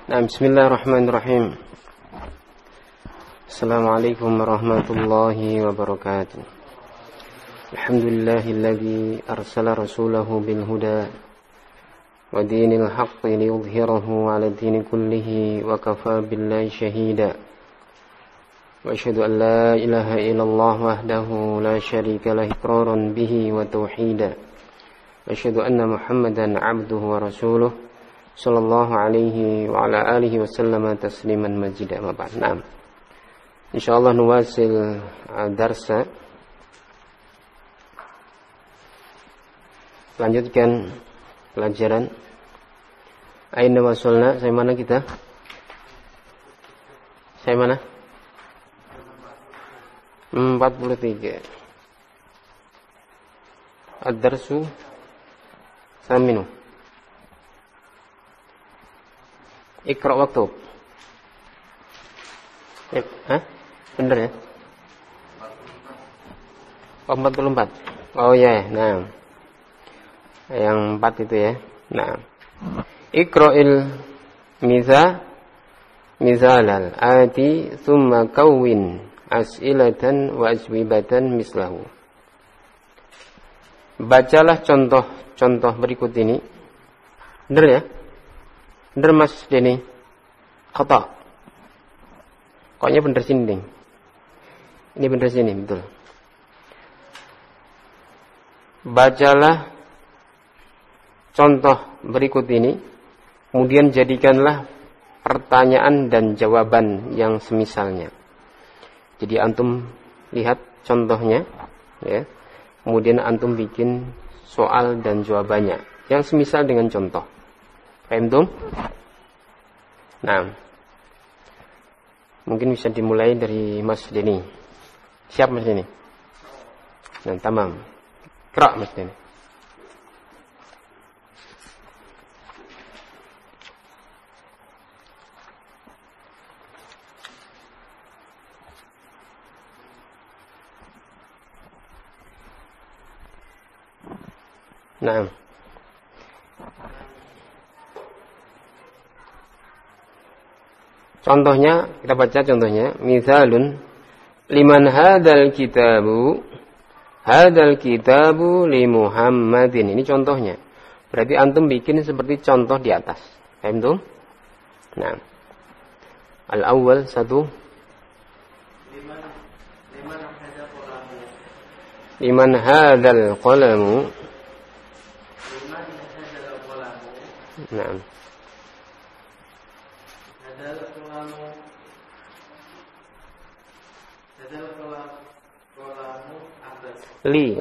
Nah, bismillahirrahmanirrahim. Assalamualaikum warahmatullahi wabarakatuh. Alhamdulillahilladzi arsala rasulahu bil huda wa dinil haqqi liyudhhirahu 'ala dini kullihi wa kafa billahi shahida. Wa asyhadu an la ilaha illallah wahdahu la syarika lahu iqraran bihi wa tauhida. Wa asyhadu anna Muhammadan 'abduhu wa rasuluh sallallahu alaihi wa ala alihi wa sallama tasliman majidah. Nah, insyaallah nuwasil darsa, lanjutkan pelajaran. Aina wasolna, saya mana kita? Saya mana? 43. Ad-darsu saminu. Iqra waktub. Bener ya? 44. Oh ya, nah. Yang 4 itu ya. Nah. Iqra'il misalal ati thumma kawwin as'ilatan wa aswibatan mislahu. Bacalah contoh-contoh berikut ini. Bener ya? Bener Mas Denny? Khata. Koknya bener sini, Ding. Ini bener sini, betul. Bacalah contoh berikut ini, kemudian jadikanlah pertanyaan dan jawaban yang semisalnya. Jadi antum lihat contohnya, ya. Kemudian antum bikin soal dan jawabannya yang semisal dengan contoh. Paham dong? Nah, mungkin bisa dimulai dari Mas Denny. Siap Mas Denny? Nah, tamam. Kerak Mas Denny. Nah, contohnya, kita baca contohnya. Misalun liman hadal kitabu li Muhammadin. Ini contohnya. Berarti antum bikin seperti contoh di atas. Paham tuh? Nah. Al-awwal 1. Liman hadal qalamu. Nah. Li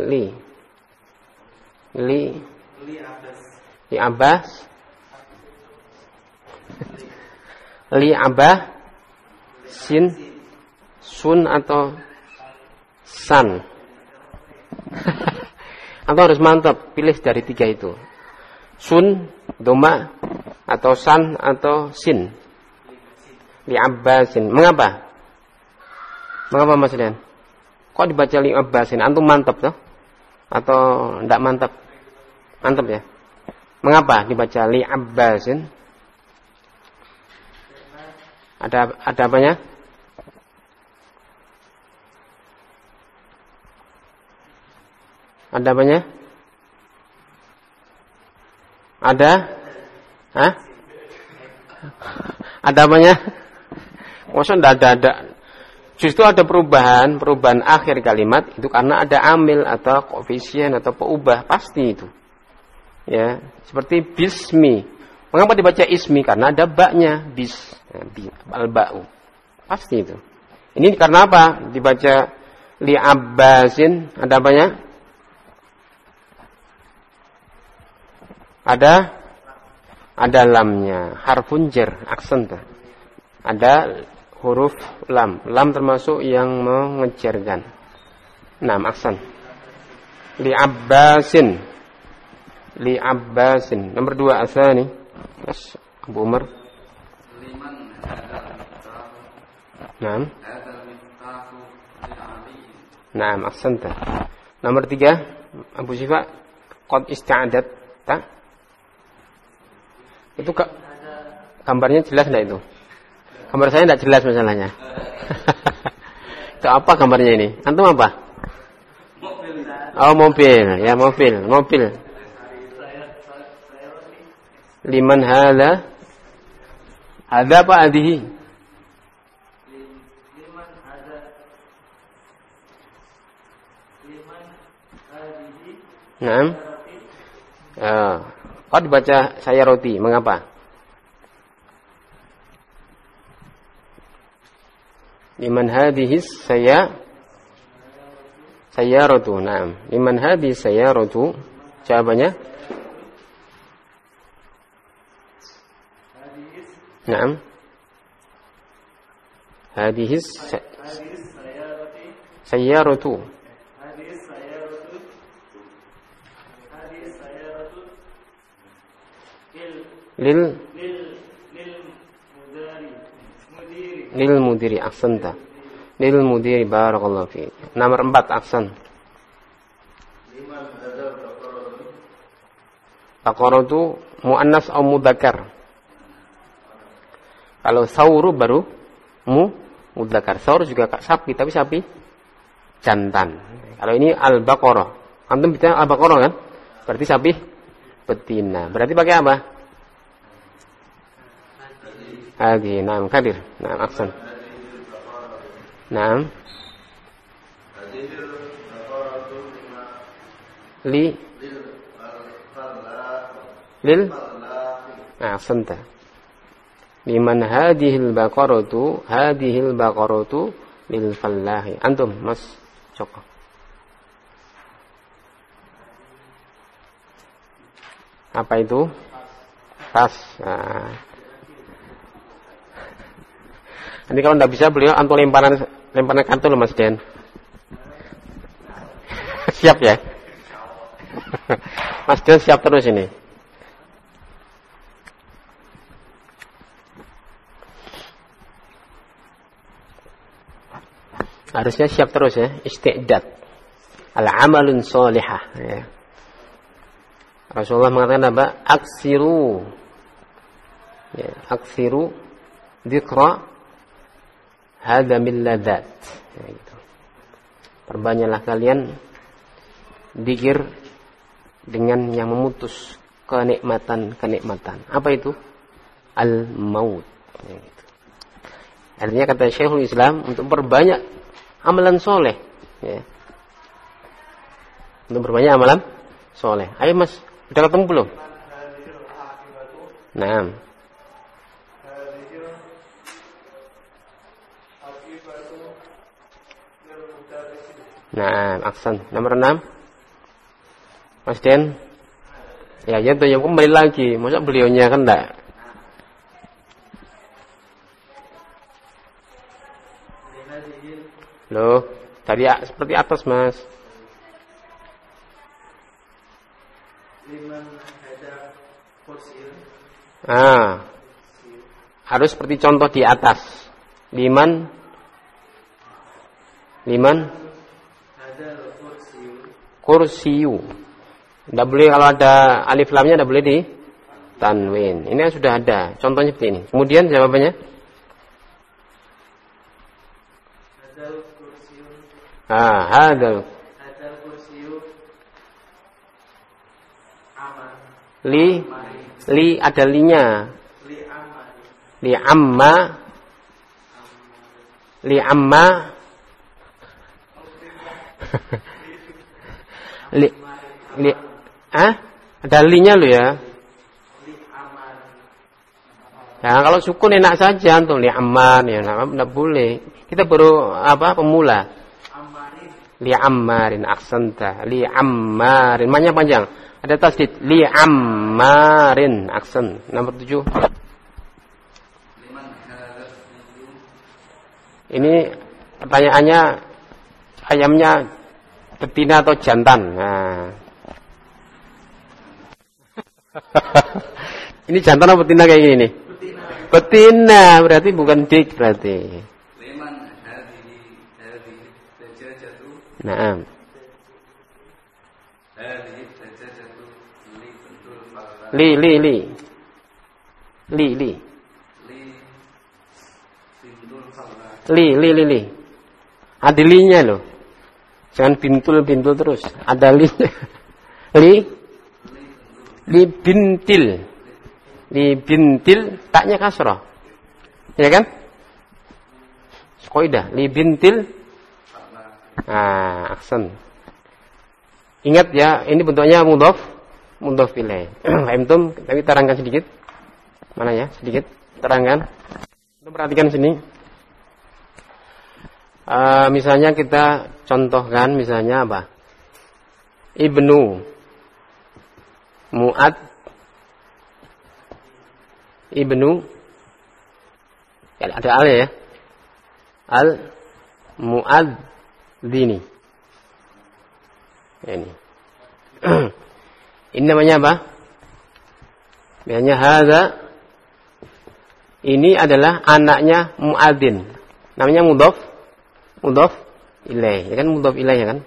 Abbas. Li Abbas. Sin, sun atau san. Atau harus mantap, pilih dari 3 itu. Sun, doma, atau san, atau sin. Li Abbasin. Mengapa Mas Rian? Kok dibaca li Abbasin? Antum mantap toh? Atau tidak mantap? Mantap ya? Mengapa dibaca li Abbasin? Ada apanya? Ada apanya? Ada? Hah? Ada apanya? Maksudnya ada. Justru ada perubahan akhir kalimat itu karena ada amil atau koefisien atau peubah, pasti itu. Ya, seperti bismi. Mengapa dibaca ismi? Karena ada baknya, bis, al-ba'u. Pasti itu. Ini karena apa? Dibaca li Abbasin, ada apanya? Ada lamnya, harfun jar, aksen. Ada huruf lam. Lam termasuk yang mengejarkan. 6 aksen. Li Abbasin. Nomor 2 asani. Mas Abu Umar. Naam. Naam, aksanta. Nomor 3 Abu Syifa. Qad ista'adat. Ta? Itu Gambarnya jelas enggak itu? Gambar saya enggak jelas masalahnya. Itu apa gambarnya ini? Antum apa? Oh, mobil. Ya, mobil. Liman hadza? Hadza apa hadhihi? Liman hadza. Liman hadhihi. Naam. Kau dibaca saya roti. Mengapa? Liman hadhihi sayyaratu. Naam. Liman hadhihi sayyaratu. Jawabannya? Naam. Hadhihi sayyaratu. Lil mudiri ahsanta. Lil mudiri barakallahu fiik. Nomor 4 ahsan. Baqaratu muannas atau mudzakkar? Kalau sauru baru mudzakkar. Saur juga sapi, tapi sapi jantan. Kalau ini al-baqarah. Antum bicara al-baqarah kan? Berarti sapi betina. Berarti pakai apa? Hadi, naam kadir. Naam aksan. Naam. Lil ahsanta. Liman hadhil baqaratu lil fallahi. Antum Mas Joko. Apa itu? Tas. Nah. Nanti kalau enggak bisa beliau antum lemparan kartu loh Mas Den. Siap ya? Mas Den siap terus ini. Harusnya siap terus ya, isti'dad. Al-amalun sholihah ya. Rasulullah mengatakan apa? Aksiru. Ya, aksiru dzikra hadamil ladat. Ya, gitu. Perbanyaklah kalian zikir dengan yang memutus kenikmatan. Apa itu? Al-maut. Ya, gitu. Artinya kata Syekhul Islam untuk perbanyak amalan soleh. Ya. Untuk berbanyak amalan soleh. Ayo Mas, udah ketemu belum? Nah. Nah, aksan. Nomor 6. Mas Den. Ya, ya tuh yang kembali lagi. Masa beliaunya kan enggak? Loh, tadi seperti atas Mas. Harus seperti contoh di atas. Liman kursiyu. Tidak boleh kalau ada alif lamnya, tidak boleh di tanwin. Ini sudah ada. Contohnya seperti ini. Kemudian jawabannya? Hadal kursiyu li ada linya. Li amma ada linya lo ya. Nah, kalau sukun enak saja tuh li amman ya, enggak boleh. Kita baru pemula. Li ammarin aksanta. Li ammarin banyak panjang. Ada tasdid li ammarin aksen. Nomor 7. Ini pertanyaannya ayamnya betina atau jantan. Nah. Ini jantan atau betina kayak gini nih? Betina berarti bukan dik berarti. Naam. Li. Li. Ada linya loh. Jangan bintul terus. Ada li. Li bintil taknya kasrah. Ya kan? Qaidah li bintil. Aksen. Ingat ya, ini bentuknya mudhaf ilaih. Antum, tapi terangkan sedikit. Mana ya? Sedikit terangkan. Kita perhatikan sini. Misalnya kita contohkan misalnya apa? Ibnu Mu'ad Ibnu ya, ada al ya. Al Mu'adzini. Ini. Ini namanya apa? Namanya hadza. Ini adalah anaknya muadzin. Namanya mudhaf ilaih. Ya kan mudhaf ilaih ya kan?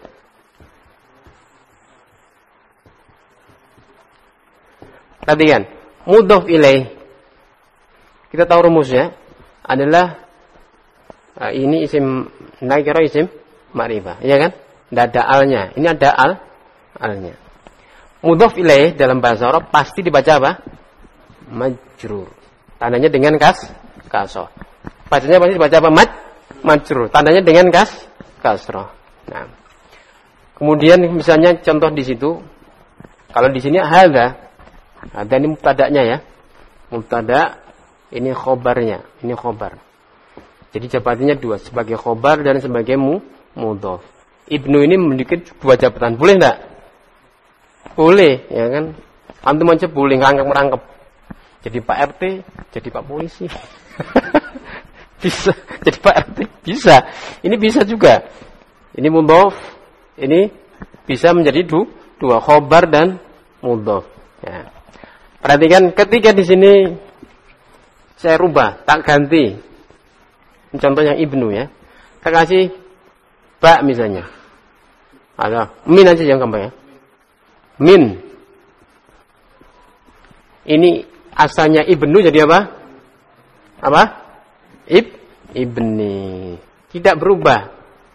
Perhatikan, mudhaf ilaih. Kita tahu rumusnya adalah ini isim nakirah, isim ma'rifah, ya kan? Tidak ada alnya. Ini ada alnya. Mudhaf ilaih dalam bahasa Arab pasti dibaca apa? Majrur. Tandanya dengan kasrah. Bacanya pasti dibaca apa? Majrur. Tandanya dengan kasrah. Nah. Kemudian misalnya contoh di situ, kalau di sini hadza ini mubtada'nya ya. Mubtada' ini khobarnya, ini khobar. Jadi jabatannya dua, sebagai khobar dan sebagai mudhaf. Ibnu ini memiliki dua jabatan, boleh enggak? Boleh, ya kan? Antum aja boleh ngerangkep. Jadi Pak RT, jadi Pak Polisi. Bisa, jadi Pak RT, bisa. Ini bisa juga. Ini mudhaf, ini bisa menjadi dua khobar dan mudhaf. Ya. Perhatikan ketika di sini saya rubah, tak ganti. Contoh yang Ibnu ya. Saya kasih Ba misalnya. Ada min aja yang gampang ya. Min. Ini asalnya Ibnu jadi apa? Apa? Ibni. Tidak berubah.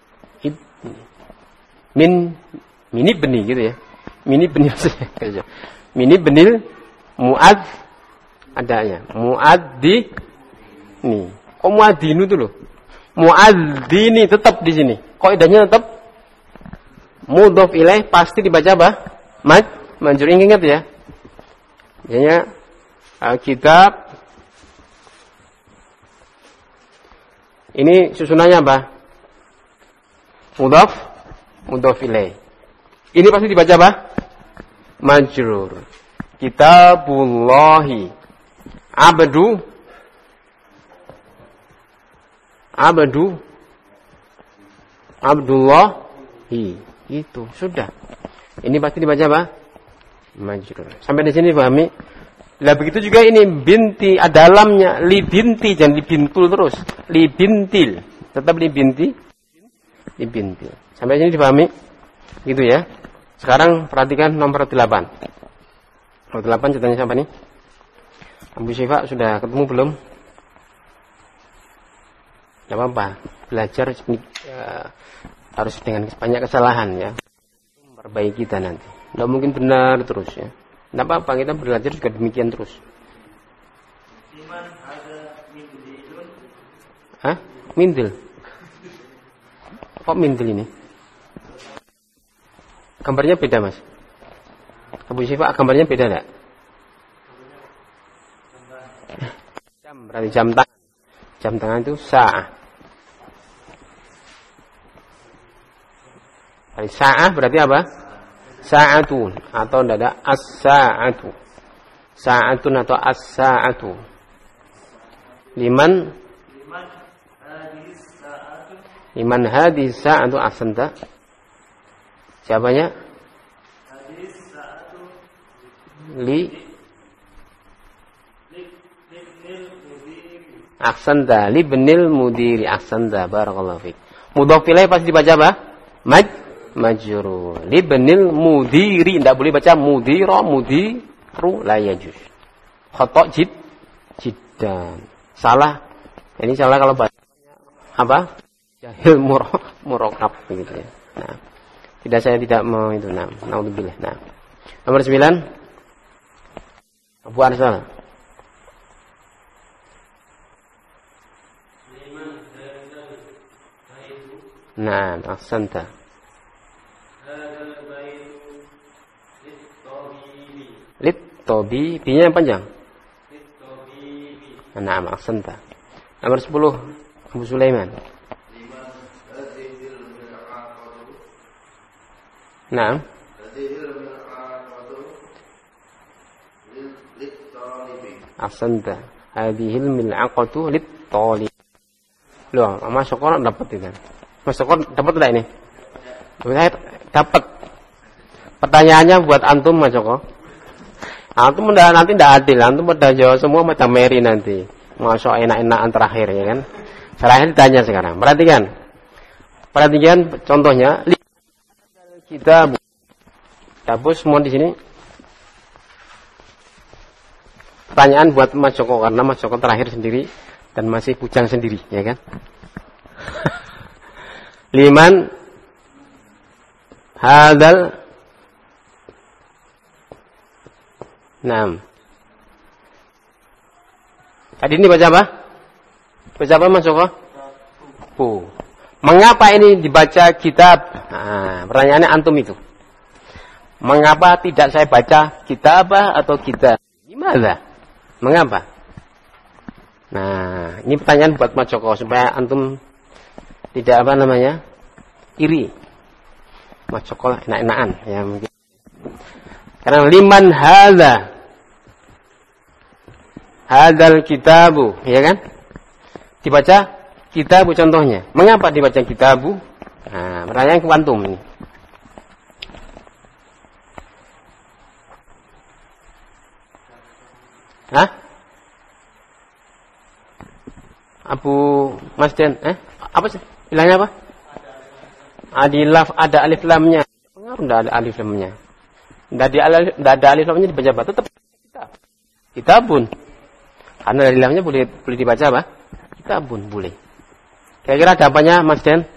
Mini beni gitu ya. Mini beni maksudnya. Mini benil muad adanya. Muaddi nih. Kok muadzinu tuh loh? Muadzini tetap di sini. Kaidahnya tetap mudhaf ilaih pasti dibaca apa? Majrur. Ingat ya. Jadinya kitab ini susunannya apa? Mudhaf ilaih. Ini pasti dibaca apa? Majrur. Kitabullahi Abdullahi. Itu sudah. Ini pasti dibaca apa? Majrur. Sampai di sini pahami? Lah begitu juga ini binti ada dalamnya li binti, jangan li bintul terus. Li bintil. Tetap li binti. Li bintil. Sampai sini dipahami? Gitu ya. Sekarang perhatikan nomor 8. Nomor 8 ceritanya siapa nih? Abu Syifa sudah ketemu belum? Tidak apa-apa. Belajar harus dengan banyak kesalahan ya. Memperbaiki kita nanti. Tidak mungkin benar terus ya. Tidak apa-apa, kita belajar juga demikian terus. Hah? Mindil? Kok mindil ini? Gambarnya beda mas. Abu Syifa gambarnya beda enggak? Jam, berarti jam tangan. Jam tangan itu sa'ah. Sa'ah berarti apa? Sa'atun atau tidak ada as-sa'atu. Sa'atun atau as-sa'atu. Liman hadis sa'atu ahsanta. Siapanya? Ahsanta libnil mudiri. Ahsanta barakallahu fiik. Mudhaf ilaih pasti dibaca apa? Majrur. Libnil mudiri, tidak boleh baca mudira, mudiru la yajuz. Khata' jiddan. Salah. Ini salah kalau baca apa? Jahil murokab begitu ya. Nah, saya tidak mau itu. Nah, naudzubillah. Nah. Nomor 9. Abu Arsal. Nah, ahsanta. Lit tobi, binya yang panjang. Nah, ahsanta. Nomor 10. Abu Sulaiman. Nah. Ahsanta. Hadhil mil'aqatu lit-talib. Loh, Mas Syukur dapat itu. Mas Syukur dapat enggak ini? Saya dapat. Pertanyaannya buat antum Mas Syukur. Antum nanti enggak adil, antum pada jawab semua macam Mary nanti. Masuk enak-enakan terakhir ya kan. Terakhir ditanya sekarang. Perhatikan contohnya. Kita hapus semua di sini. Pertanyaan buat Mas Joko karena Mas Joko terakhir sendiri dan masih bujang sendiri, ya kan? Liman hadal 6. Tadi ini baca apa? Baca apa Mas Joko? Mengapa ini dibaca kitab? Nah, pertanyaannya antum itu. Mengapa tidak saya baca kitab atau kitab? Gimana? Mengapa? Nah, ini pertanyaan buat Mas Joko supaya antum tidak apa namanya? Iri. Mas Joko enak-enakan ya mungkin. Karena liman hadzal kitabu, ya kan? Dibaca kitabu contohnya. Mengapa dibaca kitabu? Nah, pertanyaan ke antum ini. Hah? Abu Masden, apa sih? Bilangnya apa? Ada alif lamnya. Mengapa enggak ada alif lamnya? Enggak ada alif lamnya dibaca apa? Tetap kitab. Kitabun. Karena alif lamnya boleh dibaca apa? Kitabun boleh. Kira-kira ada apanya Mas Den?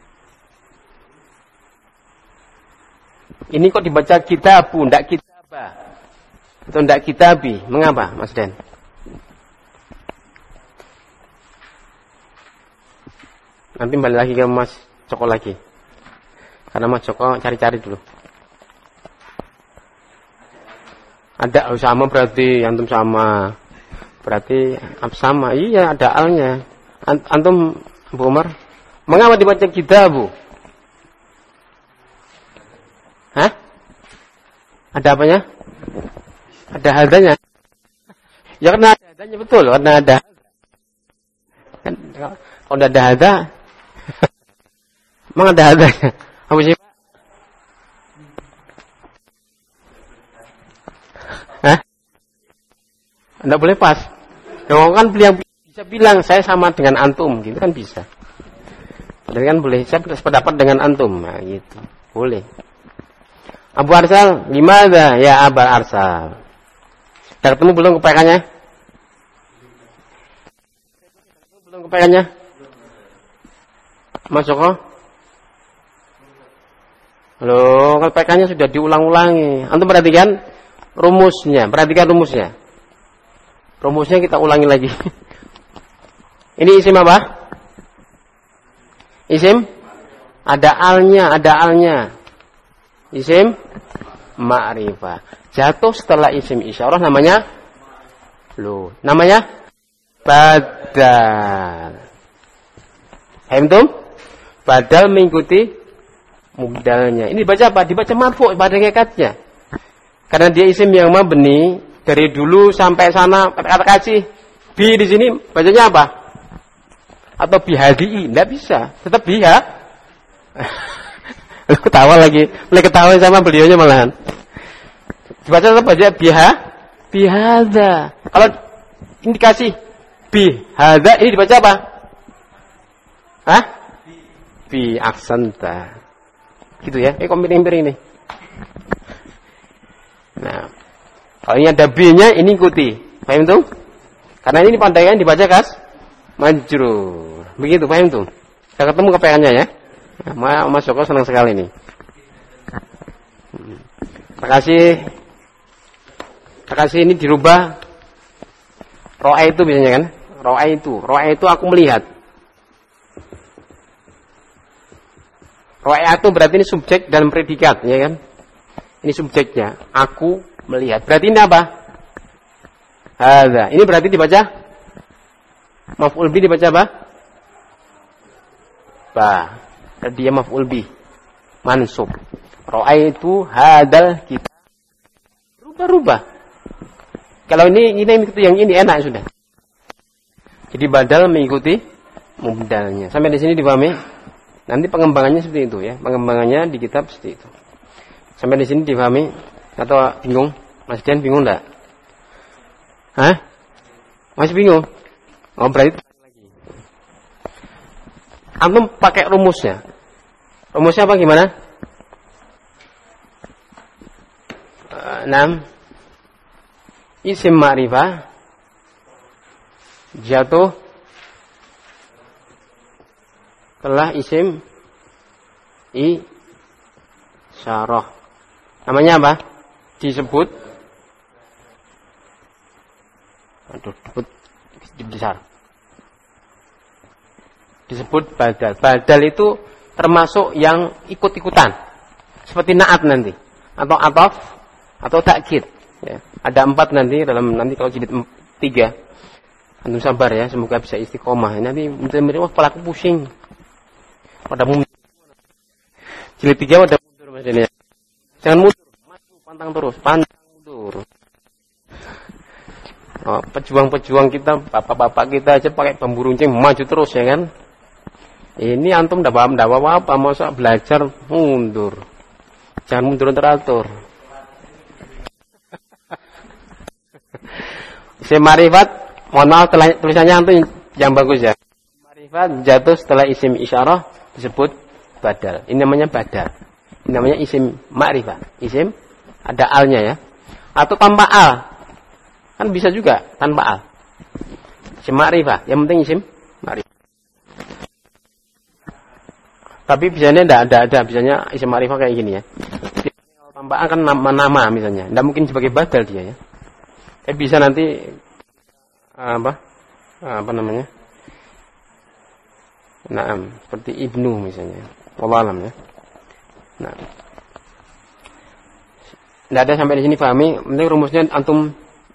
Ini kok dibaca kitabu, enggak kitabah. Atau enggak kitabi. Mengapa Mas Den? Nanti balik lagi ke Mas Joko lagi. Karena Mas Joko cari-cari dulu. Ada sama berarti antum sama. Berarti sama. Iya ada alnya. Antum Bu Umar, mengapa dibaca kitabu? Hah? Ada apanya? Ada hadanya. Ya karena ada hadanya betul, karena ada. Kan kalau tidak ada hada, memang ada hadanya. Apa sih? Hah? Tidak boleh pas. Kalau kan yang bisa bilang saya sama dengan antum, gitu kan bisa. Jadi kan boleh saya berpendapat dengan antum, nah, gitu. Boleh. Abu Arsal, gimana ya Abu Arsal? Sudah ketemu belum kepekannya? Belum kepekannya? Mas Joko? Halo, kepekannya sudah diulang-ulangi. Antum perhatikan rumusnya, Rumusnya kita ulangi lagi. Ini isim apa? Isim? Ada alnya. Isim ma'rifah. Jatuh setelah isim isyarah namanya namanya badal. Paham? Badal mengikuti mubdalnya. Ini dibaca apa? Dibaca marfu pada hakikatnya. Karena dia isim yang mabni dari dulu sampai sana kata kasih bi di sini bacanya apa? Atau bihadi, enggak bisa, tetap biha. Ketawa lagi, mulai ketawa sama beliaunya malahan. Dibaca tetap baca bihada. Kalau indikasi bihada ini dibaca apa? Hah? Bi aksanta. Gitu ya. Kok miring-miring ini. Nah, kalau ini ada B-nya ini ikuti. Paham tuh? Karena ini pandaian dibaca majrur. Begitu, paham tuh? Saya ketemu kepengannya ya. Mas Joko senang sekali nih. Terima kasih ini dirubah. Ro'a itu biasanya kan? Ro'a itu aku melihat. Ro'a itu berarti ini subjek dan predikat, ya kan? Ini subjeknya. Aku melihat. Berarti ini apa? Hadza. Ini berarti dibaca maf'ul bi dibaca apa? Ba. Dia maf'ul bi. Mansub. Ra'aitu hadal kita. Rubah. Kalau ini mengikuti yang ini enak sudah. Jadi badal mengikuti mubdalnya. Sampai di sini dipahami? Nanti pengembangannya seperti itu ya. Pengembangannya di kitab seperti itu. Sampai di sini dipahami? Atau bingung? Mas Dian bingung enggak? Hah? Masih bingung? Oh berarti lagi. Antum pakai rumusnya. Rumusnya apa gimana? 6. Isim ma'rifah jatuh telah isim isyarah. Namanya apa? Disebut besar. Disebut badal. Badal itu termasuk yang ikut-ikutan. Seperti naat nanti. Atau ataf. Atau takkid. Ya. Ada 4 nanti kalau jilid 3. Antum sabar ya. Semoga bisa istiqomah. Nanti wah kepalaku pusing. Pada mundur. Jilid 3 pada mundur Mas ini. Jangan mundur. Maju, pantang terus. Pantang mundur. Oh, pejuang-pejuang kita, bapak-bapak kita aja pakai bambu runcing maju terus ya kan. Ini antum enggak paham apa-apa, masa belajar mundur. Jangan mundur teratur. Isim ma'rifat, mohon maaf tulisannya antum yang bagus ya. Ma'rifat jatuh setelah isim isyarah disebut badal. Ini namanya badal. Ini namanya isim ma'rifat. Isim ada alnya ya. Atau tanpa al. Kan bisa juga tanpa al. Isim ma'rifah, yang penting isim ma'rifah. Tapi biasanya enggak ada, biasanya isim ma'rifah kayak gini ya. Tanpa al kan nama misalnya. Enggak mungkin sebagai badal dia ya. Bisa nanti apa namanya? Naam, seperti ibnu misalnya. Wallahu alam ya. Nah. Enggak ada sampai di sini pahami, penting rumusnya antum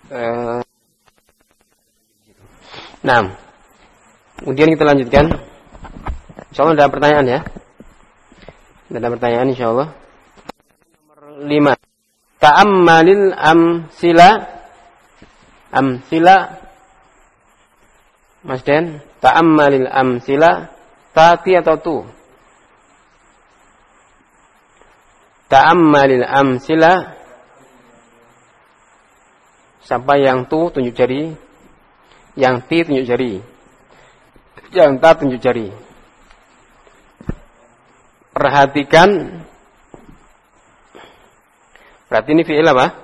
Nah. Kemudian kita lanjutkan. Insyaallah ada pertanyaan ya. Ada pertanyaan insyaallah. Nomor 5. Ta'ammalil amsila Mas Den, ta'ammalil amsila tati atau tu? Ta'ammalil amsila. Siapa yang tu tunjuk jari, yang ti tunjuk jari, yang ta tunjuk jari. Perhatikan. Berarti ini fi'il apa?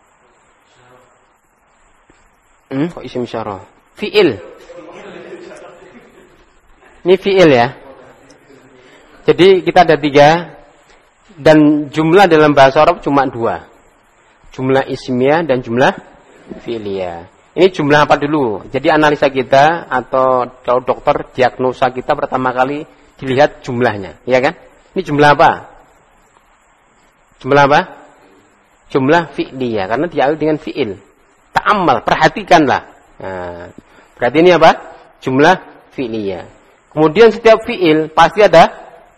Kok isim isyarah? Fi'il. Ini fi'il ya. Jadi kita ada 3 dan jumlah dalam bahasa Arab cuma 2. Jumlah ismiyah dan jumlah fi'liyah. Ini jumlah apa dulu? Jadi analisa kita atau kalau dokter diagnosa kita pertama kali dilihat jumlahnya, ya kan? Ini jumlah apa? Jumlah apa? Jumlah fi'liyah karena diawali dengan fi'il. Ta'ammal, perhatikanlah. Nah, berarti ini apa? Jumlah fi'liyah. Kemudian setiap fi'il pasti ada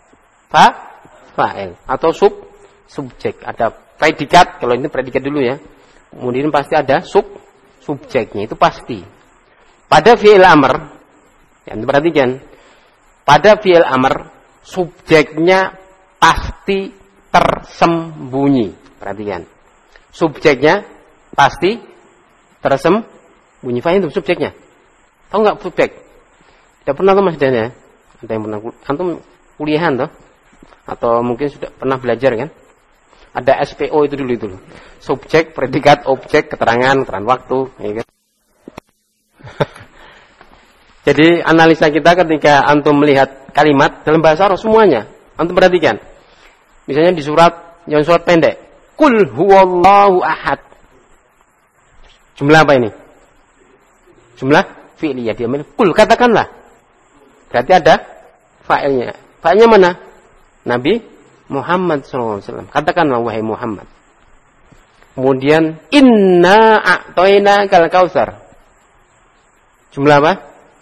fa'il atau subjek. Ada predikat, kalau ini predikat dulu ya. Kemudian pasti ada subjeknya, itu pasti. Pada fi'il amr, yang perhatikan. Pada fi'il amr, subjeknya pasti tersembunyi. Perhatikan. Subjeknya pasti tersembunyi. Fahim itu subjeknya. Tahu nggak subjek? Tidak pernah tuh Mas Dan ya? Ada yang pernah antum kuliahan toh? Atau mungkin sudah pernah belajar kan? Ada SPO itu dulu itu. Subjek, predikat, objek, keterangan waktu, ya kan? Jadi analisa kita ketika antum melihat kalimat dalam bahasa Arab semuanya, antum perhatikan. Misalnya di yang surat pendek, Qul huwallahu ahad. Jumlah apa ini? Jumlah fi'liyah. Dia bilang, Qul, katakanlah. Berarti ada fa'ilnya. Fa'ilnya mana? Nabi Muhammad SAW. Katakanlah wahai Muhammad. Kemudian inna a'toina kal kautsar. Jumlah apa?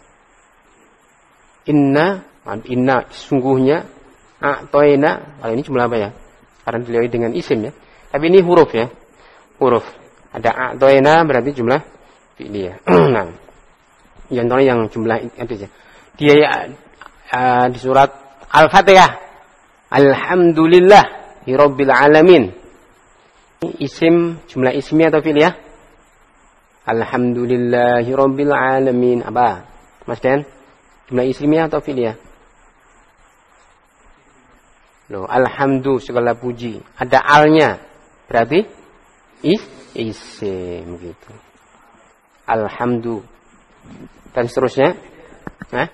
Inna sungguhnya a'toina. Kalau ini jumlah apa ya? Karena dilihat dengan isim ya. Tapi ini huruf ya. Huruf. Ada a'toina berarti jumlah fi'liyah. Nah, yang jumlah itu saja. Dia di surat Al-Fatihah. Alhamdulillah Rabbil alamin. Isim, jumlah ismiyah atau fi'liyah? Alhamdulillahi Rabbil alamin. Apa? Mas Den? Jumlah ismiyah atau fi'liyah? Loh, alhamdu segala puji. Ada alnya. Berarti isim gitu. Alhamdu. Dan seterusnya. Hah?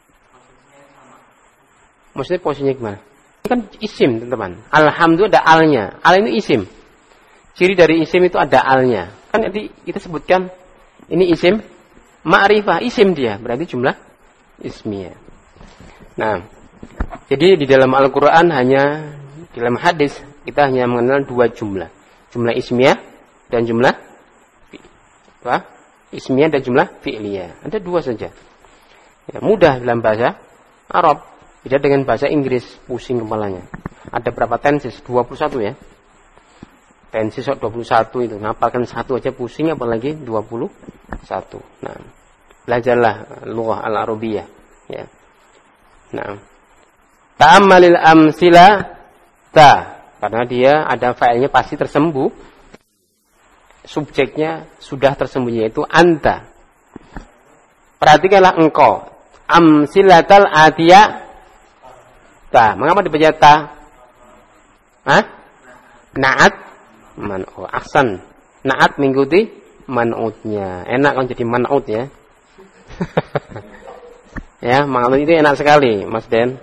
Maksudnya posisinya gimana? Ini kan isim, teman-teman. Alhamdu ada alnya. Al ini isim. Ciri dari isim itu ada alnya. Kan tadi kita sebutkan ini isim ma'rifah, isim dia. Berarti jumlah ismiyah. Nah, jadi di dalam Al-Quran dalam hadis kita hanya mengenal dua jumlah. Jumlah ismiyah dan jumlah apa? Ismiyah dan jumlah fi'liyah. Ada dua saja. Ya, mudah dalam bahasa Arab. Beda dengan bahasa Inggris, pusing kepalanya. Ada berapa tenses? 21 ya. Tenses 21 itu. Ngapalkan satu aja pusing, apalagi 21. Nah, belajarlah lughah al-arabiyah. Ya. Nah, ta'ammalil amsila ta. Karena dia ada failnya pasti tersembuh. Subjeknya sudah tersembunyi, yaitu anta. Perhatikanlah engkau. Amsilatal atiyah ta. Mengapa dibaca ta? Hah? Na'at man'u. Ahsan. Na'at mengikuti man'utnya. Enak kan jadi man'ut ya. Ya, man'ut itu enak sekali, Mas Den.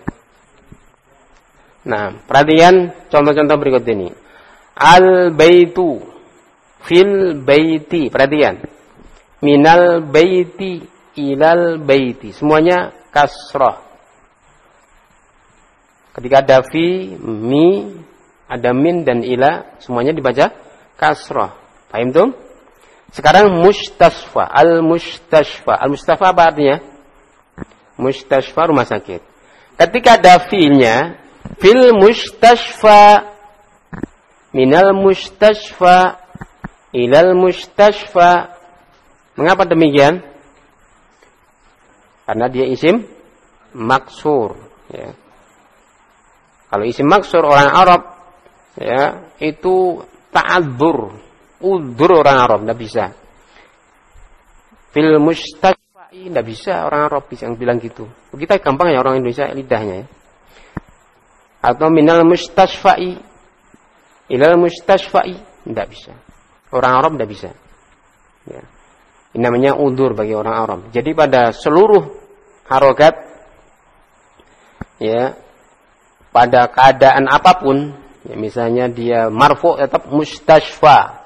Nah, perhatikan contoh-contoh berikut ini. Al-baitu fil baiti. Perhatikan. Minal baiti ilal baiti. Semuanya kasrah. Ketika ada fi, mi, ada min dan ila, semuanya dibaca kasrah. Paham tuh? Sekarang mustasfa, al-mustasfa. Al-mustasfa apa artinya? Mustasfa rumah sakit. Ketika ada fi'ilnya, fil mustasfa, minal mustasfa, ilal mustasfa. Mengapa demikian? Karena dia isim maksur. Ya. Kalau isim maksur orang Arab, ya itu ta'adzur, udzur orang Arab, tidak bisa. Fil mustashfa'i, tidak bisa orang Arab bisa bilang gitu. Kita gampang ya orang Indonesia lidahnya ya. Atau minal mustashfa'i, ilal mustashfa'i, tidak bisa. Orang Arab tidak bisa. Ya. Ini namanya udzur bagi orang Arab. Jadi pada seluruh harokat, ya, pada keadaan apapun, ya misalnya dia marfu tetap mustashfa.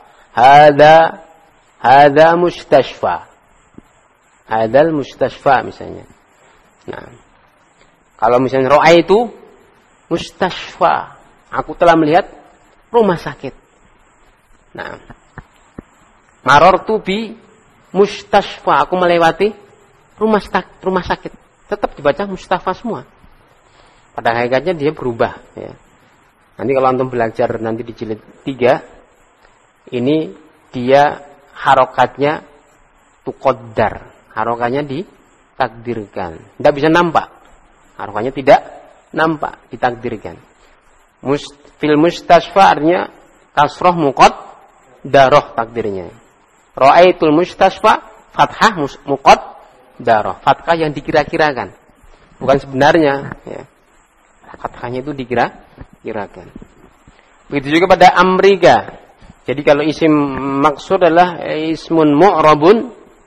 Hada mustashfa. Hadal mustashfa misalnya. Nah, kalau misalnya ra'aitu mustashfa, aku telah melihat rumah sakit. Nah, marartu bi mustashfa, aku melewati rumah sakit. Tetap dibaca mustafa semua. Pada hakikatnya dia berubah ya. Nanti kalau antum belajar nanti di jilid 3, ini dia harokatnya tuqaddar. Harokatnya ditakdirkan. Tidak bisa nampak. Harokatnya tidak nampak, ditakdirkan. Fil mustasfa artinya kasroh muqaddarah takdirnya. Ra'aitul mustasfa fathah muqaddarah. Fathah yang dikira-kirakan. Bukan sebenarnya ya. Fathahnya itu dikira-kirakan. Begitu juga pada amrika. Jadi kalau isim maksud adalah ismun mu'rabun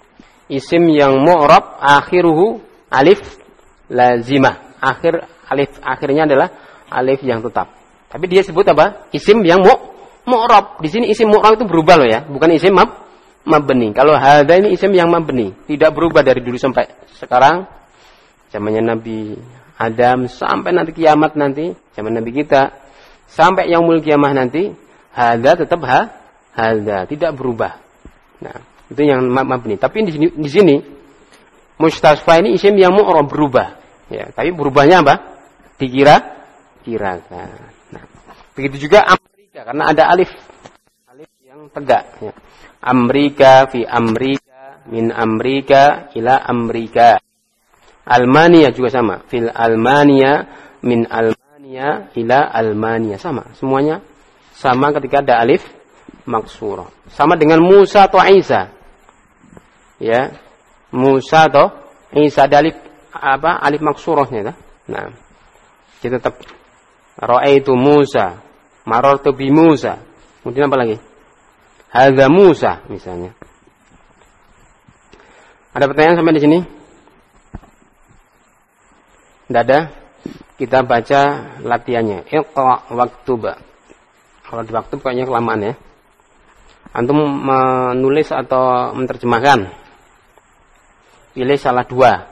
isim yang mu'rab akhiruhu alif lazimah. Akhirnya adalah alif yang tetap. Tapi dia sebut apa? Isim yang mu'rab. Di sini isim mu'rab itu berubah loh ya, bukan isim mabni. Kalau hadza ini isim yang mabni, tidak berubah dari dulu sampai sekarang. Zamannya Nabi Adam sampai nanti kiamat nanti, zaman Nabi kita sampai yaumul kiamah nanti, hadza tetap hadza, tidak berubah. Nah, itu yang mabni. Tapi di sini mustasfa ini isim yang mu'rab berubah. Ya, tapi berubahnya apa? Dikira-kirakan. Nah, begitu juga Amrika karena ada alif yang tegak. Ya. Amrika fi Amrika min Amrika ila Amrika. Almania juga sama. Fil Almania min Almania ila Almania sama. Semuanya sama ketika ada alif maksurah. Sama dengan Musa atau Isa. Ya. Musa atau Isa ada alif alif maksurahnya. Nah. Kita tetap ra'aitu Musa, marartu bi Musa. Kemudian apa lagi? Hadza Musa misalnya. Ada pertanyaan sampai di sini? Tidak ada. Kita baca latihannya. Iqra waktuba. Kalau di waktu kayaknya kelamaan ya. Antum menulis atau menerjemahkan. Pilih salah dua.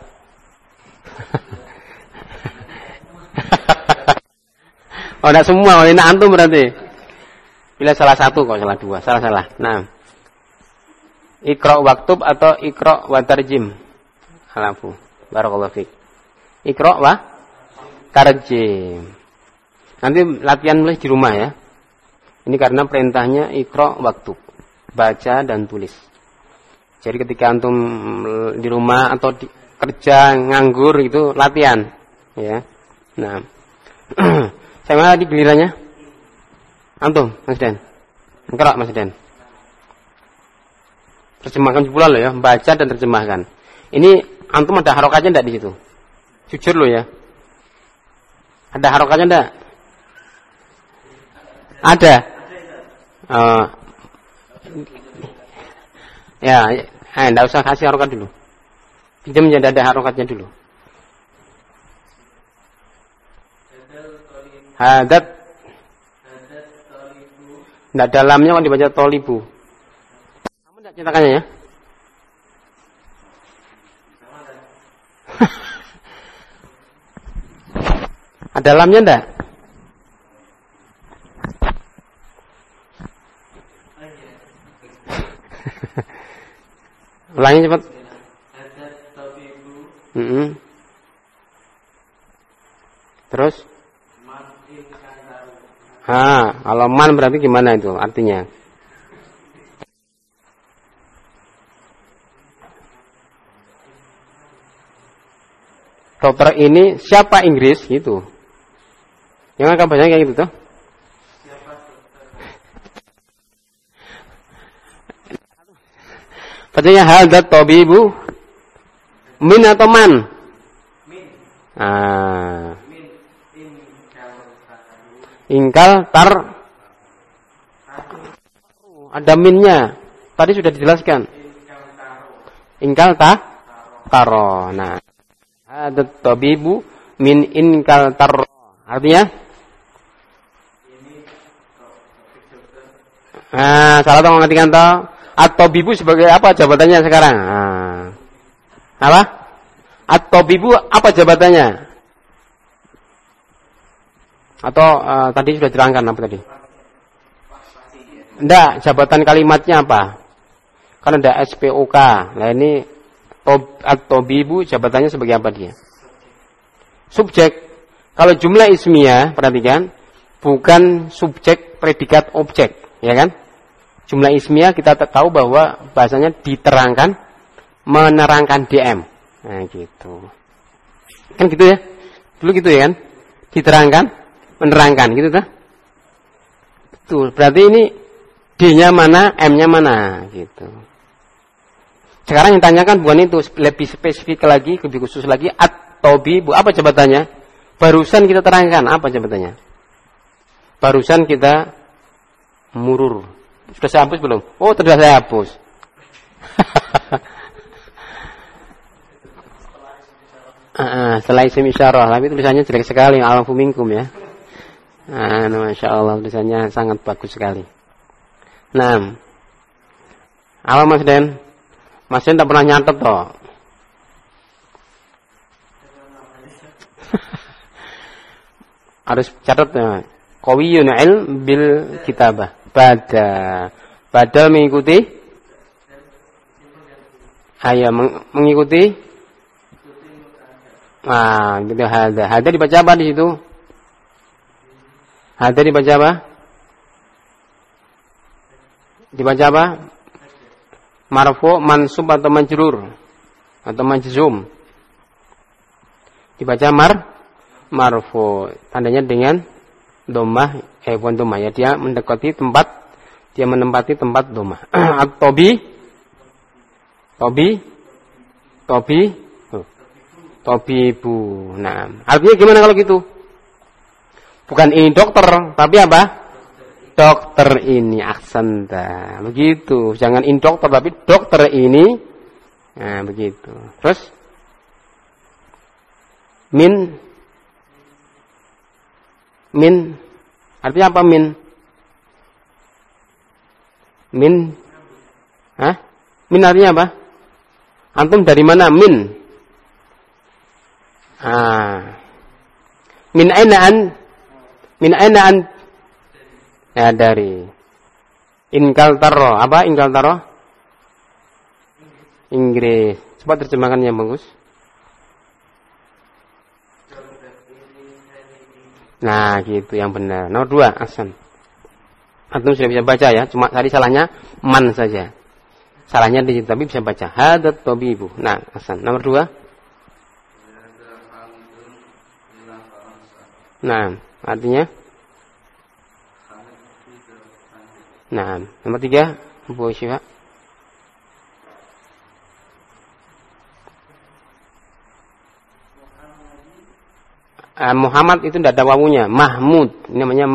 Oh, tidak semua. Ini antum berarti. Pilih salah satu kok, salah dua. Salah. Nah. Iqra waktub atau iqra wa tarjim. Alafu. Barakallahu fiik. Iqra wa tarjim. Nanti latihan nulis di rumah ya. Ini karena perintahnya iqra waktub. Baca dan tulis. Jadi ketika antum di rumah atau kerja nganggur itu latihan ya. Nah. Saya mana di gilirannya? Antum, Mas Den. Iqra Mas Den. Terjemahkan pula loh ya, baca dan terjemahkan. Ini antum ada harokatnya enggak di situ? Jujur loh ya. Ada harokatnya enggak? Ada. Ya, enggak usah kasih harokat dulu. Pinjam aja ada harokatnya dulu. Hadat. Enggak dalamnya kan dibaca tolibu. Kamu enggak cetakannya ya? Ada lamnya enggak? Ulangi cepat. Terus? Kalau man berarti gimana itu artinya? Dokter ini siapa Inggris gitu? Yang akan bacanya kayak gitu tuh? Bacanya hadat tabibu min atau man? Min. Ingkal tar. Ada minnya. Tadi sudah dijelaskan. Ingkal taro. Nah, hadat tabibu min inkal tar. Artinya? Salah atau mengertikan toh? At-tabibu sebagai apa jabatannya sekarang? Apa? At-tabibu apa jabatannya? Atau tadi sudah diterangkan apa tadi? Enggak, jabatan kalimatnya apa? Kan ada SPOK. Nah ini at-tabibu jabatannya sebagai apa dia? Subjek. Kalau jumlah ismiyah, perhatikan, bukan subjek predikat objek, ya kan? Jumlah ismiyah kita tahu bahwa bahasanya diterangkan, menerangkan DM. Nah gitu. Kan gitu ya? Dulu gitu ya kan? Diterangkan, menerangkan gitu kan? Betul. Berarti ini D-nya mana, M-nya mana gitu. Sekarang yang tanyakan bukan itu, lebih spesifik lagi, lebih khusus lagi, at-tabibu apa jabatannya? Barusan kita terangkan apa jabatannya? Barusan kita murur. Sudah saya hapus belum? Oh, sudah saya hapus. Setelah isim isyarah, tapi tulisannya jelek sekali, alafu minkum ya. Masya Allah, tulisannya sangat bagus sekali. Nah, apa Mas Den? Mas Den tak pernah nyatet toh. Harus catat ya. Qawiyun ilm bil kitabah. Badal mengikuti. Mengikuti. Gitu hada. Hada dibaca apa di situ? Hada dibaca apa? Dibaca apa? Marfu, mansub atau majrur atau majzum. Dibaca marfu. Tandanya dengan dhammah, bukan dhammah ya, dia menempati tempat dhammah. Tobibu. Nah, artinya gimana kalau gitu? Bukan ini dokter, tapi apa? Dokter ini, aksanta. Begitu. Jangan in dokter, tapi dokter ini. Nah, begitu. Terus min artinya apa min? Min artinya apa? Antum dari mana min? Min aina an ya, dari inkal taro. Apa inkal taro? Inggris. Coba terjemahkan yang bagus. Nah, gitu yang benar. Nomor 2, Ahsan. Antum sudah bisa baca ya, cuma tadi salahnya man saja. Salahnya di situ, tapi bisa baca. Hadat tabibu. Nah, Ahsan. Nomor 2. Nah, artinya? Nah, nomor 3, Bu Syifa. Muhammad itu tidak ada wawunya. Mahmud, ini namanya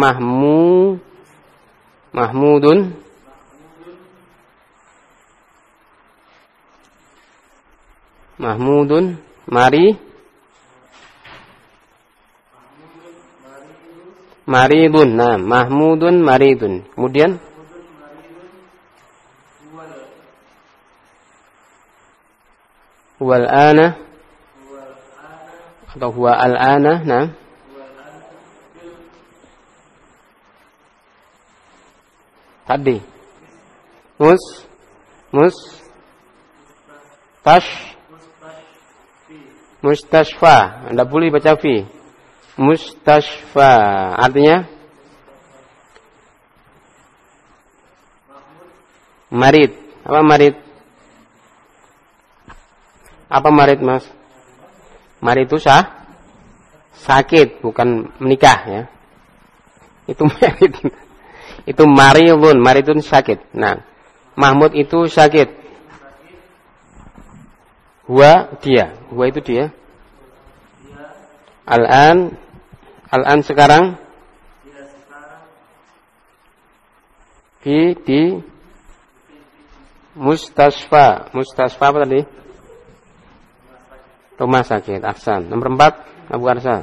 Mahmudun. Maridun. Nah, Mahmudun maridun. Kemudian huwal ana atau huwa al ana. Nah, tadi mustashfa. Anda boleh baca fi. Mustashfa artinya marid. Apa marid? Apa marid, Mas? Marid itu sakit, bukan menikah ya. Itu marid. Itu maridun. Maridun sakit. Nah, Mahmud itu sakit. Huwa itu dia. Al-an sekarang di Mustashfa apa tadi? Rumah sakit. Ahsan. Nomor 4, Abu Arsa.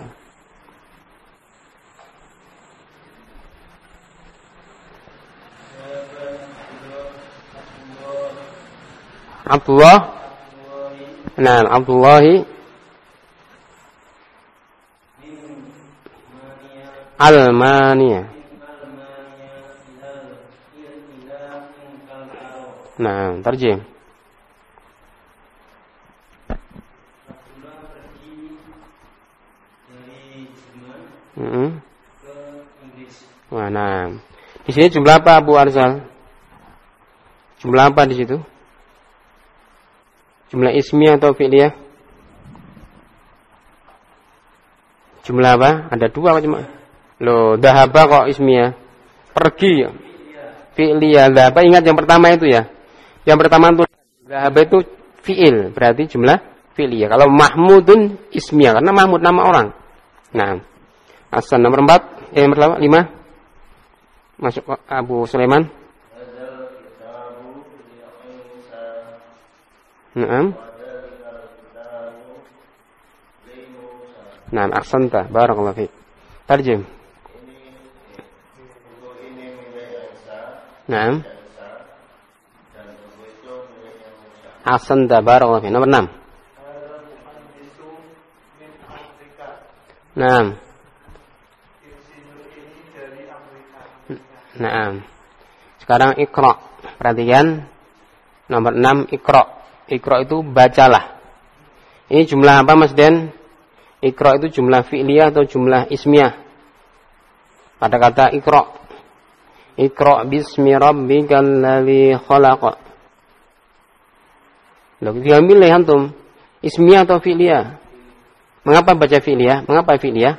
Abdullah. Nah, Abdullahi Almania. Nah, terjem. Nah, di sini jumlah apa Abu Arzal? Jumlah apa di situ? Jumlah ismiyah atau fi'liyah? Jumlah apa? Ada 2 apa cuma? Loh, dhahaba kok ismiyah. Pergi. Fi'liyah. Dhahaba, ingat yang pertama itu ya. Yang pertama itu dhahaba itu fi'il, berarti jumlah fi'liyah. Kalau Mahmudun ismiyah, karena Mahmud nama orang. Nah, Hasan nomor 4, nomor 5. Masuk Abu Sulaiman. Nah, ahsanta, barakallahu fiik. Tarjim. Nah. Ahsanta, barakallahu fiik. Nomor 6. Nah. Nah. Sekarang Iqra. Perhatikan. Nomor 6 Iqra. Iqra itu bacalah. Ini jumlah apa Mas Den? Iqra itu jumlah fi'liyah atau jumlah ismiyah? Pada kata Iqra. Iqra bismi rabbikal ladzi khalaq. Loh, tinggal milih antum. Ismiyah atau fi'liyah? Mengapa baca fi'liyah? Mengapa fi'liyah?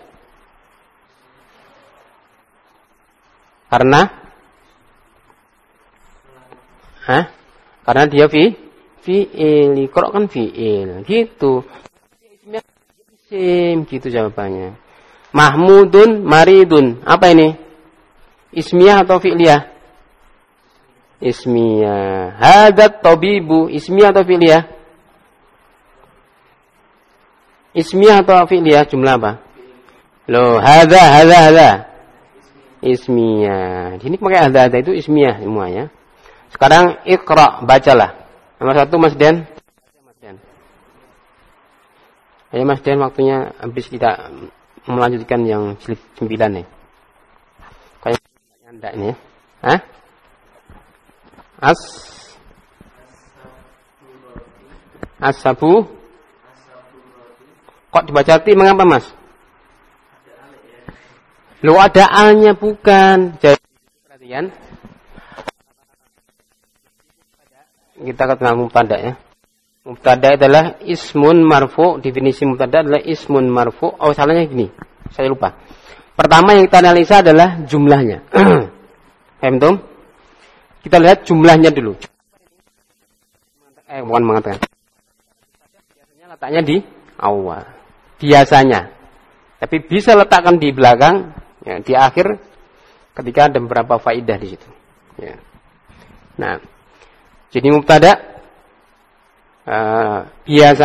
Karena dia fi'il. Iqra kan fi'il. Gitu. Isim, gitu jawabannya. Mahmudun maridun. Apa ini? Ismiyah atau fi'liyah? Ismiyah. Hadat tabibu. Ismiyah atau fi'liyah? Ismiyah atau fi'liyah? Jumlah apa? Loh, hadza. Ismiyah. Ini pakai hadza itu ismiyah semuanya. Sekarang Iqra, bacalah. Nomor 1 Mas Den. Ayo Mas Den, waktunya habis, kita melanjutkan yang jilid 9 nih. Kayak nyandak ini ya. Hah? As-sabu. Kok dibaca ti, mengapa Mas? Loh, ada alnya bukan. Jadi perhatian. Kita kenal mubtada ya. Mubtada adalah ismun marfu. Definisi mubtada adalah ismun marfu. Oh, salahnya gini. Saya lupa. Pertama yang kita analisa adalah jumlahnya. Paham tuh? Kita lihat jumlahnya dulu. Bukan mengatakan. Biasanya letaknya di awal. Biasanya. Tapi bisa letakkan di belakang, ya, di akhir, ketika ada beberapa faidah di situ. Ya. Nah, jadi mubtada biasa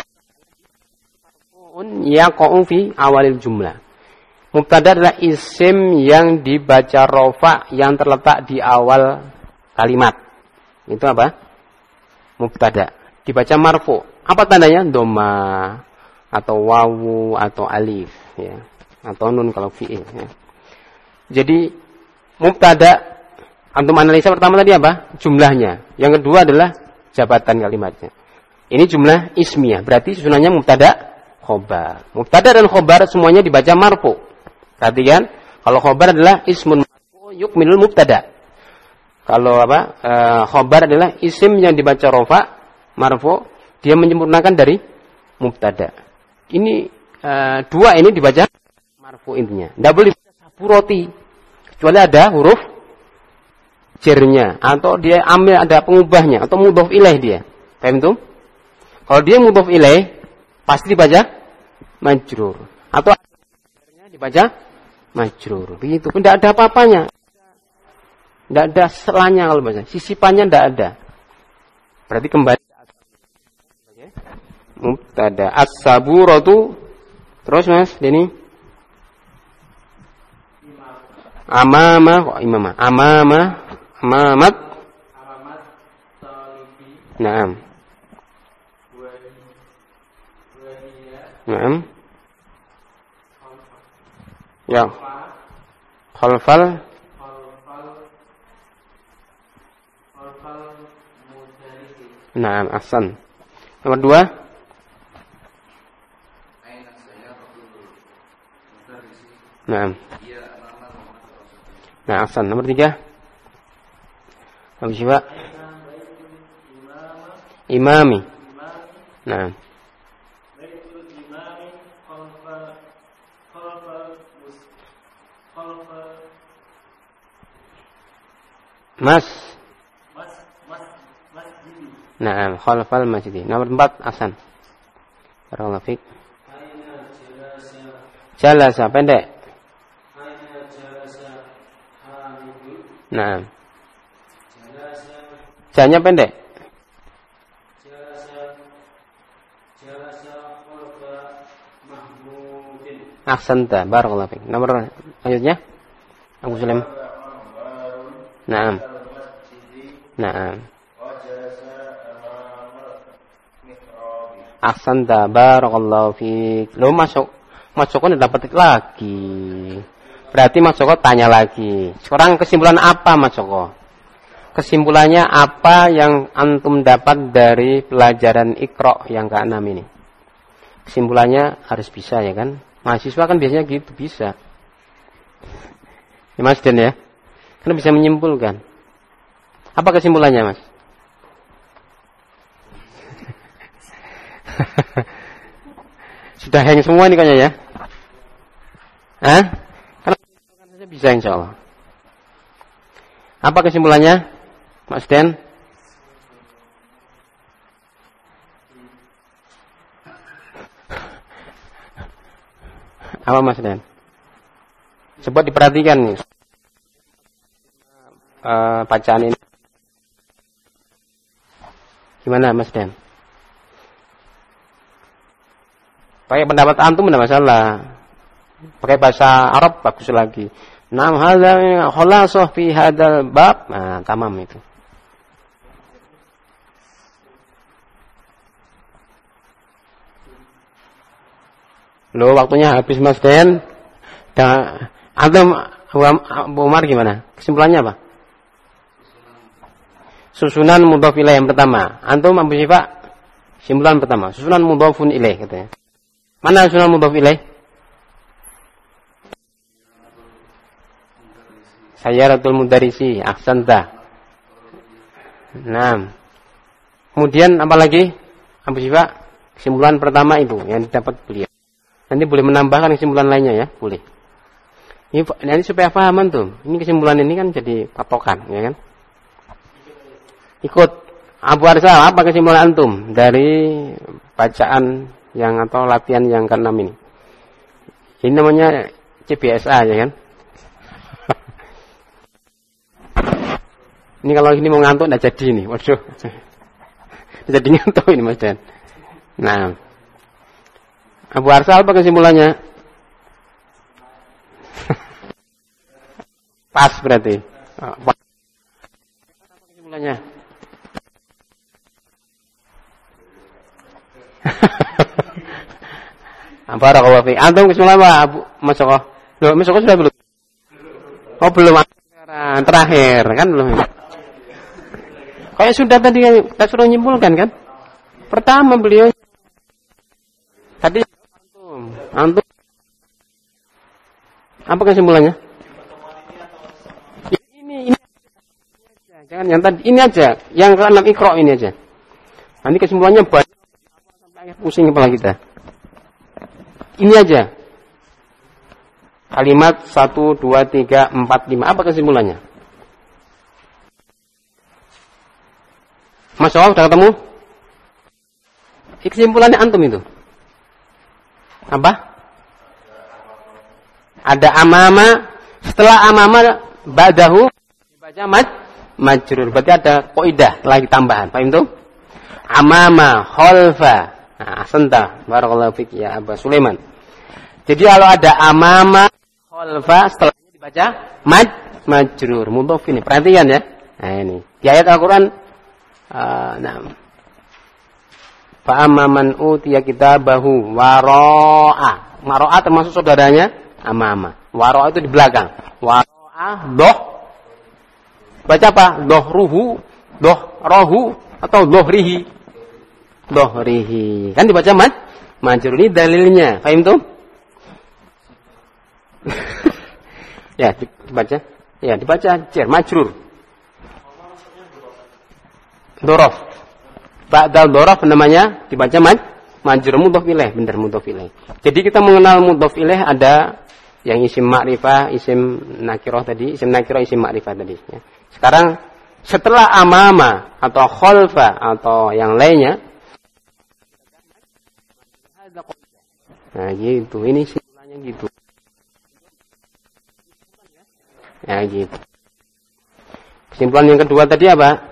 yaqa'u fi awalil jumlah. Mubtada adalah isim yang dibaca rofa yang terletak di awal kalimat. Itu apa? Mubtada. Dibaca marfu. Apa tandanya? Dhamma atau wawu atau alif, ya. Atau nun kalau fi'il, ya. Jadi mubtada, antum analisa pertama tadi apa? Jumlahnya. Yang kedua adalah jabatan kalimatnya. Ini jumlah ismiyah. Berarti susunannya mubtada, khobar. Mubtada dan khobar semuanya dibaca marfu. Perhatikan, kalau khobar adalah ismun marfu yukmilul mubtada. Kalau apa? Khobar adalah isim yang dibaca rofa, marfu, dia menyempurnakan dari mubtada. Ini dua ini dibaca marfu intinya. Tidak boleh dibaca saburoti kecuali ada huruf jernya atau dia ambil ada pengubahnya atau mudhof ilaih dia. Paham itu? Kalau dia mudhof ilaih pasti dibaca majrur atau jernya dibaca majrur. Begitu. Tidak ada apa-apanya. Tidak ada selanya kalau baca. Sisipannya tidak ada. Berarti kembali mubtada. As-saburatu. Terus Mas Denny. Amama kok imamah. Amamat talibi. Naam. Naam. Ya. Khalfal Naam, ahsan. Nomor 2. Naam. Nah, ahsan. Nomor 3. Apa sih, Pak? Imami. Nah. Mas. Nah, khalfal masjid. Nomor 4, ahsan. Barakallahu fiik. Jalasa pendek. Nah. Janya pendek. Ahsanta. Barakallahu fiik. Nomor selanjutnya. Abu Sulaim. Naam. Naam. Ahsanta. Barakallahu fiik. Lo masuk kan dapat lagi. Berarti Mas Joko tanya lagi. Sekarang kesimpulan apa Mas Joko? Kesimpulannya apa yang antum dapat dari pelajaran Iqra yang ke-6 ini? Kesimpulannya harus bisa ya kan? Mahasiswa kan biasanya gitu, bisa. Ya Mas Den ya? Kan bisa menyimpulkan. Apa kesimpulannya Mas? Sudah hang semua ini kayaknya ya? Hah? Karena saja bisa insya Allah. Apa kesimpulannya Mas Den? Apa Mas Den? Coba diperhatikan nih. Bacaan ini. Gimana Mas Den? Pakai pendapat antum tidak masalah. Pakai bahasa Arab bagus lagi. Nam hadza khulasah fi hadzal bab. Nah, tamam itu. Loh, waktunya habis Mas Den. Antum Abu Umar gimana? Kesimpulannya apa? Susunan mudhaf ilaih yang pertama. Antum Abu Syifa, kesimpulan pertama. Susunan mudhafun ilaih katanya. Mana susunan mudhaf ilaih? Sayyaratul mudarrisi, ahsanta. Nah. Kemudian apa lagi? Abu Syifa, kesimpulan pertama itu yang didapat beliau. Nanti boleh menambahkan kesimpulan lainnya ya, boleh. Ini supaya paham tuh. Ini kesimpulan ini kan jadi patokan, ya kan? Ikut Abu Arsal, apa kesimpulan antum dari bacaan yang atau latihan yang ke-6 ini? Ini namanya CBSA, ya kan? Ini kalau ini mau ngantuk enggak jadi nih, waduh. Jadi ngantuk ini Mas Dan. Nah, Abu Arsal apa kesimpulannya? Pas berarti. Apa kesimpulannya? Barakallahu fiik. Antum kesimpulan apa Abu Mas Joko? Loh, Mas Joko sudah belum? Oh, belum. Sekarang terakhir kan belum. Kayak sudah tadi kita suruh nyimpulkan kan? Pertama beliau tadi antum apa kesimpulannya? Ini aja. Jangan yang tadi ini aja, yang ke-6 Iqra ini aja. Nanti kesimpulannya banyak sampai akhir pusing kepala kita. Ini aja. Kalimat 1 2 3 4 5 apa kesimpulannya? Mas Joko sudah ketemu? Kesimpulannya antum itu. Apa? Ada amama, setelah amama ba'dahu dibaca majrur. Berarti ada kaidah lagi tambahan. Paham itu? Amama, khalfa. Nah, ahsanta. Barakallahu fik ya Abu Sulaiman. Jadi kalau ada amama, khalfa setelahnya dibaca majrur. Mudhaf ini. Perhatikan ya. Nah ini. Di ayat Al-Qur'an fa amman utiya kitabahu wara'a. Wara'a termasuk saudaranya amama. Wara'a itu di belakang. Wara'a doh. Baca apa? Dohruhu, dohrohu atau dohrihi. Dohrihi. Kan dibaca majrur ini dalilnya. Paham tuh? Ya, dibaca. Ya, dibaca jar majrur. Dorof. Ba'dal dorof namanya dibaca majrur mudhof ilaih, benar mudhof ilaih. Jadi kita mengenal mudhof ilaih ada yang isim ma'rifah, isim nakirah tadi, isim nakirah, isim ma'rifah tadi. Ya. Sekarang setelah amama atau khalfa atau yang lainnya, nah gitu, ini simpulannya gitu. Ya gitu. Kesimpulan yang kedua tadi apa?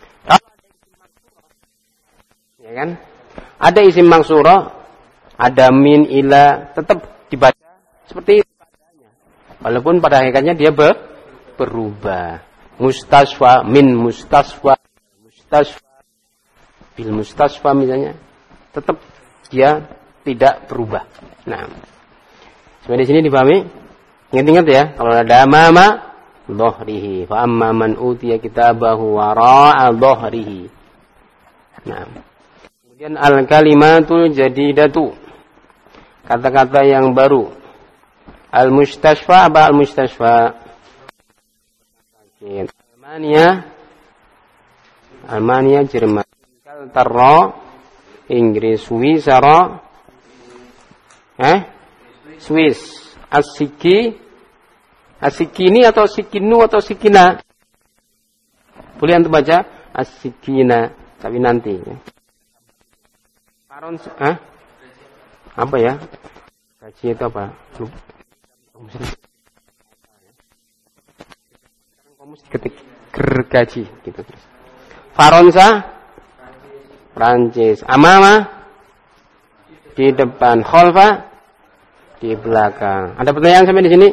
Ya kan? Ada isim maksurah, ada min ila, tetap dibaca seperti itu padanya. Walaupun pada hakikatnya dia berubah. Mustasfa min mustasfa, mustasfa bil mustasfa misalnya, tetap dia tidak berubah. Nah, sebenarnya di sini dipahami. Ingat-ingat ya, kalau ada amama dhahrihi, fa amma man utiya kitabahu wara'a dhahrihi. Nah, kemudian al-kalimatul jadidatu, kata-kata yang baru. Al-mustasfa apa al-mustasfa? Almania, Jerman, Kaltara, Inggris, Swisara, Swiss, Asikini atau Sikinu atau Sikina. Boleh antum baca Asikina, tapi nanti. Faron, apa ya? Gaji itu apa? Ketik gergaji gitu. Faronsa, Prancis. Amama di depan, khalfa di belakang. Ada pertanyaan sampai di sini?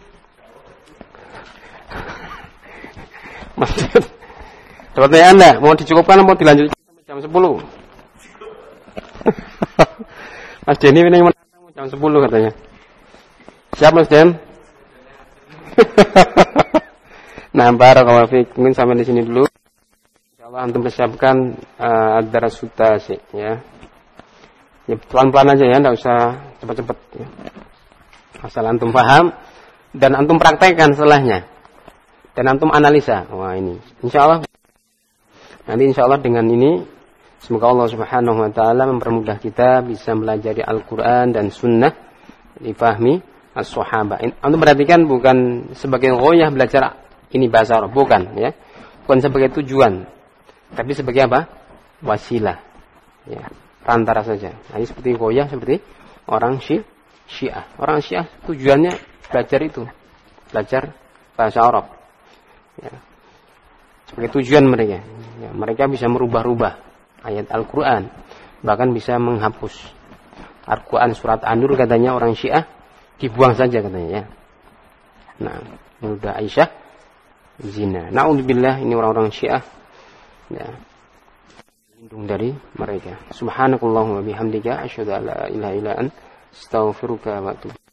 Maksud, ada pertanyaan enggak? Mau dicukupkan atau mau dilanjutkan sampai jam 10? Mas Denny ini yang jam 10 katanya. Siap Mas Den? Nah, barakallahu fiik. Mungkin sampai di sini dulu. Insyaallah antum persiapkan ad-darasuta sih ya. Ya pelan-pelan aja ya, enggak usah cepat-cepat ya. Asal antum paham dan antum praktekkan setelahnya. Dan antum analisa. Wah, ini insyaallah nanti insyaallah dengan ini semoga Allah Subhanahu wa taala mempermudah kita bisa mempelajari Al-Qur'an dan sunnah difahami as-sahabah. Antum perhatikan bukan sebagai ghoyah belajar ini bahasa Arab, bukan ya. Bukan sebagai tujuan, tapi sebagai apa? Wasilah. Ya, perantara saja. Nah, ini seperti ghoyah seperti orang Syiah. Orang Syiah tujuannya belajar itu. Belajar bahasa Arab. Ya. Sebagai tujuan mereka. Ya, mereka bisa merubah-rubah ayat Al-Qur'an, bahkan bisa menghapus Al-Qur'an surat An-Nur katanya orang Syiah dibuang saja katanya ya. Nah, mudah Aisyah zina. Na'udzubillah, ini orang-orang Syiah. Ya. Lindung dari mereka. Subhanakallahumma bihamdika asyhadu an la ilaha illa anta astaghfiruka wa atubu